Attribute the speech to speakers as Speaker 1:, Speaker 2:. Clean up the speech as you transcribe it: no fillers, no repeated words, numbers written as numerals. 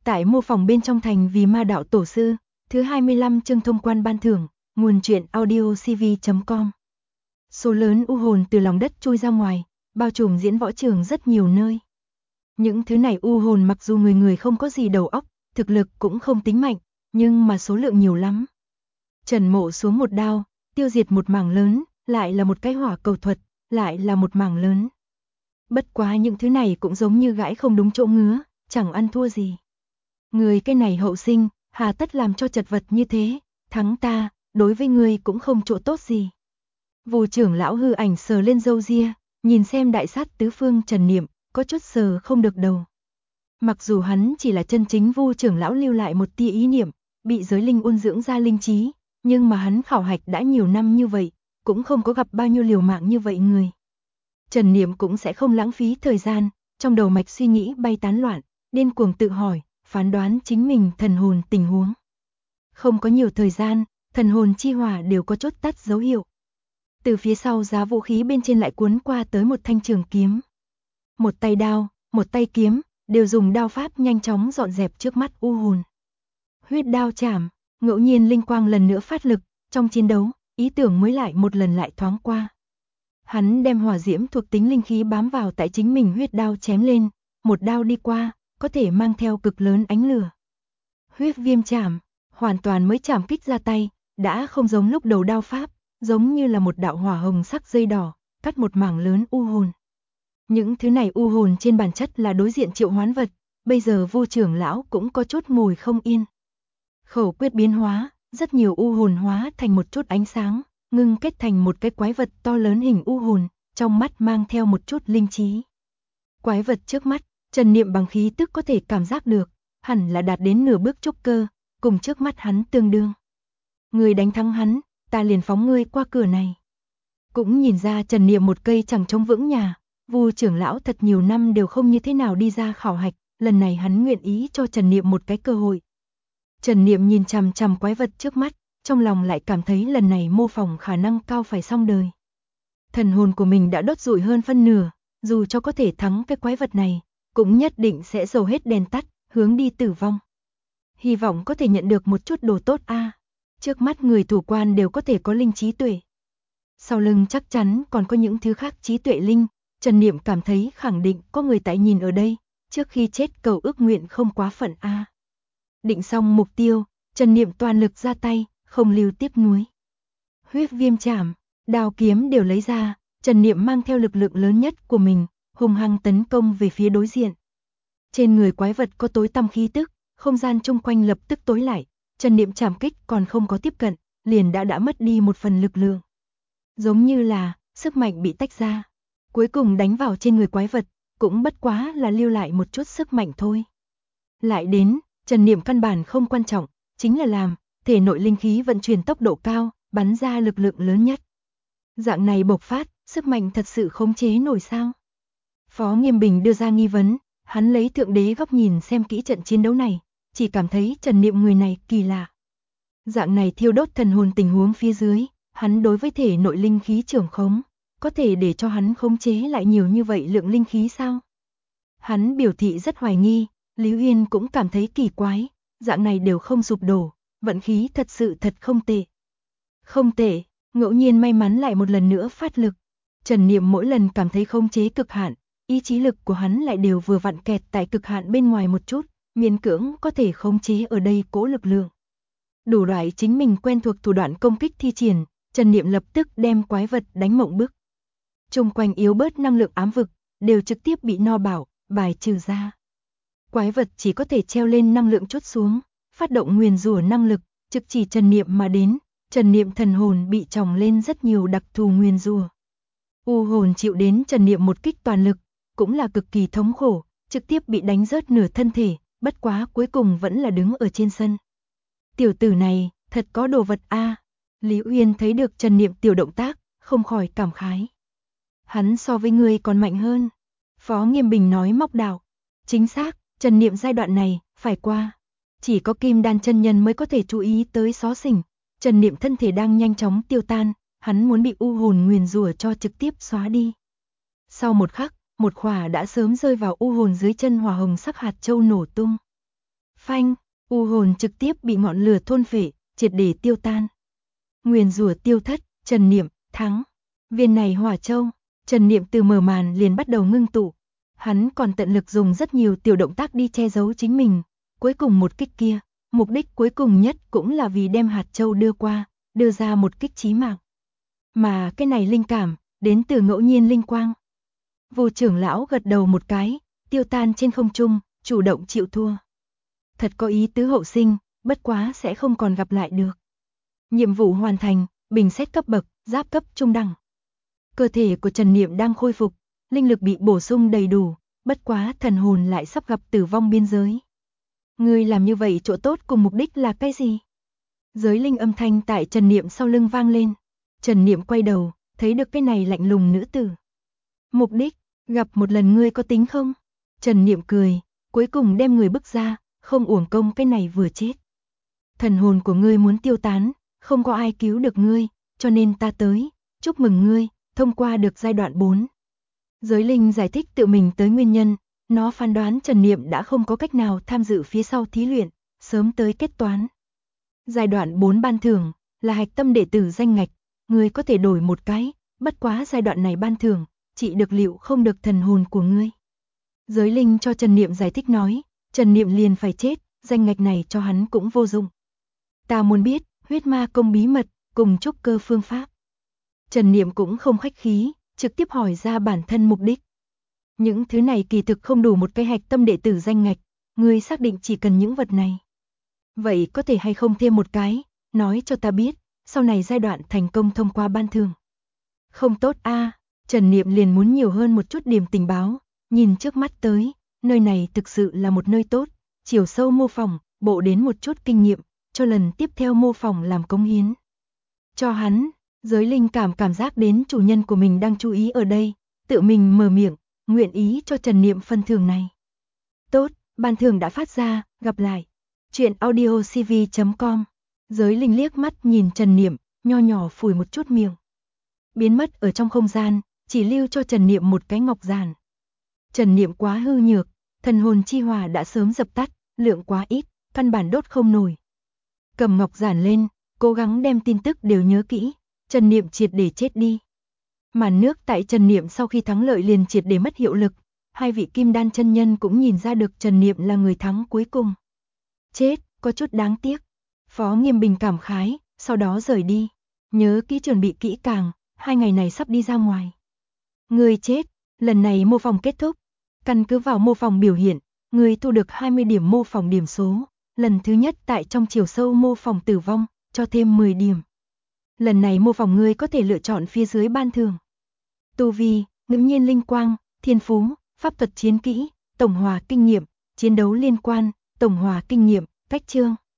Speaker 1: Tại mô phỏng bên trong thành vì ma đạo tổ sư, thứ 25 chương thông quan ban thưởng, nguồn truyện audiocv.com. Số lớn u hồn từ lòng đất trôi ra ngoài, bao trùm diễn võ trường rất nhiều nơi. Những thứ này u hồn mặc dù người không có gì đầu óc, thực lực cũng không tính mạnh, nhưng mà số lượng nhiều lắm. Trần Mộ xuống một đao, tiêu diệt một mảng lớn, lại là một cái hỏa cầu thuật, lại là một mảng lớn. Bất quá những thứ này cũng giống như gãi không đúng chỗ ngứa, chẳng ăn thua gì. Người cái này hậu sinh, hà tất làm cho chật vật như thế, thắng ta, đối với người cũng không chỗ tốt gì. Vu trưởng lão hư ảnh sờ lên râu ria, nhìn xem đại sát tứ phương Trần Niệm, có chút sờ không được đầu. Mặc dù hắn chỉ là chân chính Vu trưởng lão lưu lại một tia ý niệm, bị giới linh ôn dưỡng ra linh trí, nhưng mà hắn khảo hạch đã nhiều năm như vậy, cũng không có gặp bao nhiêu liều mạng như vậy người. Trần Niệm cũng sẽ không lãng phí thời gian, trong đầu mạch suy nghĩ bay tán loạn, điên cuồng tự hỏi, phán đoán chính mình thần hồn tình huống. Không có nhiều thời gian, thần hồn chi hỏa đều có chốt tắt dấu hiệu. Từ phía sau giá vũ khí bên trên lại cuốn qua tới một thanh trường kiếm. Một tay đao, một tay kiếm, đều dùng đao pháp nhanh chóng dọn dẹp trước mắt u hồn. Huyết đao chảm, ngẫu nhiên linh quang lần nữa phát lực, trong chiến đấu, ý tưởng mới lại một lần lại thoáng qua. Hắn đem hỏa diễm thuộc tính linh khí bám vào tại chính mình huyết đao chém lên, một đao đi qua, có thể mang theo cực lớn ánh lửa. Huyết viêm chảm, hoàn toàn mới chảm kích ra tay, đã không giống lúc đầu đao pháp, giống như là một đạo hỏa hồng sắc dây đỏ, cắt một mảng lớn u hồn. Những thứ này u hồn trên bản chất là đối diện triệu hoán vật, bây giờ Vu trưởng lão cũng có chút ngồi không yên. Khẩu quyết biến hóa, rất nhiều u hồn hóa thành một chút ánh sáng, ngưng kết thành một cái quái vật to lớn hình u hồn, trong mắt mang theo một chút linh trí. Quái vật trước mắt, Trần Niệm bằng khí tức có thể cảm giác được, hẳn là đạt đến nửa bước trúc cơ, cùng trước mắt hắn tương đương. Người đánh thắng hắn, ta liền phóng ngươi qua cửa này. Cũng nhìn ra Trần Niệm một cây chẳng chống vững nhà, Vu trưởng lão thật nhiều năm đều không như thế nào đi ra khảo hạch, lần này hắn nguyện ý cho Trần Niệm một cái cơ hội. Trần Niệm nhìn chằm chằm quái vật trước mắt, trong lòng lại cảm thấy lần này mô phỏng khả năng cao phải xong đời. Thần hồn của mình đã đốt rụi hơn phân nửa, dù cho có thể thắng cái quái vật này, cũng nhất định sẽ dầu hết đèn tắt, hướng đi tử vong. Hy vọng có thể nhận được một chút đồ tốt a. Trước mắt người thủ quan đều có thể có linh trí tuệ. Sau lưng chắc chắn còn có những thứ khác trí tuệ linh, Trần Niệm cảm thấy khẳng định có người tại nhìn ở đây, trước khi chết cầu ước nguyện không quá phận a. Định xong mục tiêu, Trần Niệm toàn lực ra tay, không lưu tiếc nuối. Huyết viêm chảm, đao kiếm đều lấy ra, Trần Niệm mang theo lực lượng lớn nhất của mình, hung hăng tấn công về phía đối diện. Trên người quái vật có tối tăm khí tức, không gian chung quanh lập tức tối lại, Trần Niệm chảm kích còn không có tiếp cận, liền đã mất đi một phần lực lượng. Giống như là sức mạnh bị tách ra, cuối cùng đánh vào trên người quái vật, cũng bất quá là lưu lại một chút sức mạnh thôi. Lại đến, Trần Niệm căn bản không quan trọng, chính là làm thể nội linh khí vận chuyển tốc độ cao, bắn ra lực lượng lớn nhất. Dạng này bộc phát, sức mạnh thật sự khống chế nổi sao? Phó Nghiêm Bình đưa ra nghi vấn, hắn lấy thượng đế góc nhìn xem kỹ trận chiến đấu này, chỉ cảm thấy Trần Niệm người này kỳ lạ. Dạng này thiêu đốt thần hồn tình huống phía dưới, hắn đối với thể nội linh khí trưởng khống, có thể để cho hắn khống chế lại nhiều như vậy lượng linh khí sao? Hắn biểu thị rất hoài nghi, Lý Uyên cũng cảm thấy kỳ quái, dạng này đều không sụp đổ, vận khí thật sự thật không tệ. Không tệ, ngẫu nhiên may mắn lại một lần nữa phát lực. Trần Niệm mỗi lần cảm thấy khống chế cực hạn, ý chí lực của hắn lại đều vừa vặn kẹt tại cực hạn bên ngoài một chút, miễn cưỡng có thể khống chế ở đây cố lực lượng. Đủ loại chính mình quen thuộc thủ đoạn công kích thi triển, Trần Niệm lập tức đem quái vật đánh mộng bức. Chung quanh yếu bớt năng lượng ám vực, đều trực tiếp bị no bảo, bài trừ ra. Quái vật chỉ có thể treo lên năng lượng chút xuống, phát động nguyền rủa năng lực, trực chỉ Trần Niệm mà đến. Trần Niệm thần hồn bị tròng lên rất nhiều đặc thù nguyền rủa. U hồn chịu đến Trần Niệm một kích toàn lực, cũng là cực kỳ thống khổ, trực tiếp bị đánh rớt nửa thân thể, bất quá cuối cùng vẫn là đứng ở trên sân. Tiểu tử này, thật có đồ vật a. Lý Uyên thấy được Trần Niệm tiểu động tác, không khỏi cảm khái. Hắn so với ngươi còn mạnh hơn. Phó Nghiêm Bình nói móc đạo. Chính xác, Trần Niệm giai đoạn này, phải qua. Chỉ có Kim Đan chân nhân mới có thể chú ý tới xó xỉnh. Trần Niệm thân thể đang nhanh chóng tiêu tan, hắn muốn bị u hồn nguyền rủa cho trực tiếp xóa đi. Sau một khắc, một khỏa đã sớm rơi vào u hồn dưới chân hỏa hồng sắc hạt châu nổ tung. Phanh, u hồn trực tiếp bị ngọn lửa thôn phệ, triệt để tiêu tan. Nguyền rủa tiêu thất, Trần Niệm, thắng. Viên này hỏa châu, Trần Niệm từ mở màn liền bắt đầu ngưng tụ. Hắn còn tận lực dùng rất nhiều tiểu động tác đi che giấu chính mình. Cuối cùng một kích kia, mục đích cuối cùng nhất cũng là vì đem hạt châu đưa qua, đưa ra một kích chí mạng. Mà cái này linh cảm, đến từ ngẫu nhiên linh quang. Vô trưởng lão gật đầu một cái, tiêu tan trên không trung, chủ động chịu thua. Thật có ý tứ hậu sinh, bất quá sẽ không còn gặp lại được. Nhiệm vụ hoàn thành, bình xét cấp bậc, giáp cấp trung đẳng. Cơ thể của Trần Niệm đang khôi phục, linh lực bị bổ sung đầy đủ, bất quá thần hồn lại sắp gặp tử vong biên giới. Ngươi làm như vậy chỗ tốt cùng mục đích là cái gì? Giới linh âm thanh tại Trần Niệm sau lưng vang lên. Trần Niệm quay đầu, thấy được cái này lạnh lùng nữ tử. Mục đích, gặp một lần ngươi có tính không? Trần Niệm cười, cuối cùng đem người bức ra, không uổng công cái này vừa chết. Thần hồn của ngươi muốn tiêu tán, không có ai cứu được ngươi, cho nên ta tới, chúc mừng ngươi, thông qua được giai đoạn 4. Giới linh giải thích tự mình tới nguyên nhân, nó phán đoán Trần Niệm đã không có cách nào tham dự phía sau thí luyện, sớm tới kết toán. Giai đoạn 4 ban thưởng, là hạch tâm đệ tử danh ngạch, ngươi có thể đổi một cái, bất quá giai đoạn này ban thưởng, chỉ được liệu không được thần hồn của ngươi. Giới linh cho Trần Niệm giải thích nói, Trần Niệm liền phải chết, danh ngạch này cho hắn cũng vô dụng. Ta muốn biết, huyết ma công bí mật, cùng trúc cơ phương pháp. Trần Niệm cũng không khách khí, trực tiếp hỏi ra bản thân mục đích. Những thứ này kỳ thực không đủ một cái hạch tâm đệ tử danh ngạch, ngươi xác định chỉ cần những vật này. Vậy có thể hay không thêm một cái, nói cho ta biết, sau này giai đoạn thành công thông qua ban thưởng. Không tốt a, Trần Niệm liền muốn nhiều hơn một chút điểm tình báo, nhìn trước mắt tới, nơi này thực sự là một nơi tốt, chiều sâu mô phỏng, bộ đến một chút kinh nghiệm, cho lần tiếp theo mô phỏng làm cống hiến. Cho hắn, giới linh cảm giác đến chủ nhân của mình đang chú ý ở đây, tự mình mở miệng, nguyện ý cho Trần Niệm phân thưởng này. Tốt, ban thưởng đã phát ra, gặp lại. Chuyện audiocv.com. Giới linh liếc mắt nhìn Trần Niệm, nho nhỏ phủi một chút miệng. Biến mất ở trong không gian, chỉ lưu cho Trần Niệm một cái ngọc giản. Trần Niệm quá hư nhược, thần hồn chi hỏa đã sớm dập tắt, lượng quá ít, căn bản đốt không nổi. Cầm ngọc giản lên, cố gắng đem tin tức đều nhớ kỹ, Trần Niệm triệt để chết đi. Màn nước tại Trần Niệm sau khi thắng lợi liền triệt để mất hiệu lực, hai vị kim đan chân nhân cũng nhìn ra được Trần Niệm là người thắng cuối cùng. Chết, có chút đáng tiếc. Phó Nghiêm Bình cảm khái, sau đó rời đi. Nhớ kỹ chuẩn bị kỹ càng, 2 ngày này sắp đi ra ngoài. Người chết, lần này mô phỏng kết thúc. Căn cứ vào mô phỏng biểu hiện, người thu được 20 điểm mô phỏng điểm số. Lần thứ nhất tại trong chiều sâu mô phỏng tử vong, cho thêm 10 điểm. Lần này mô phỏng ngươi có thể lựa chọn phía dưới ban thưởng. Tu vi, ngẫu nhiên linh quang, thiên phú, pháp thuật chiến kỹ, tổng hòa kinh nghiệm, chiến đấu liên quan, tổng hòa kinh nghiệm, cách chương.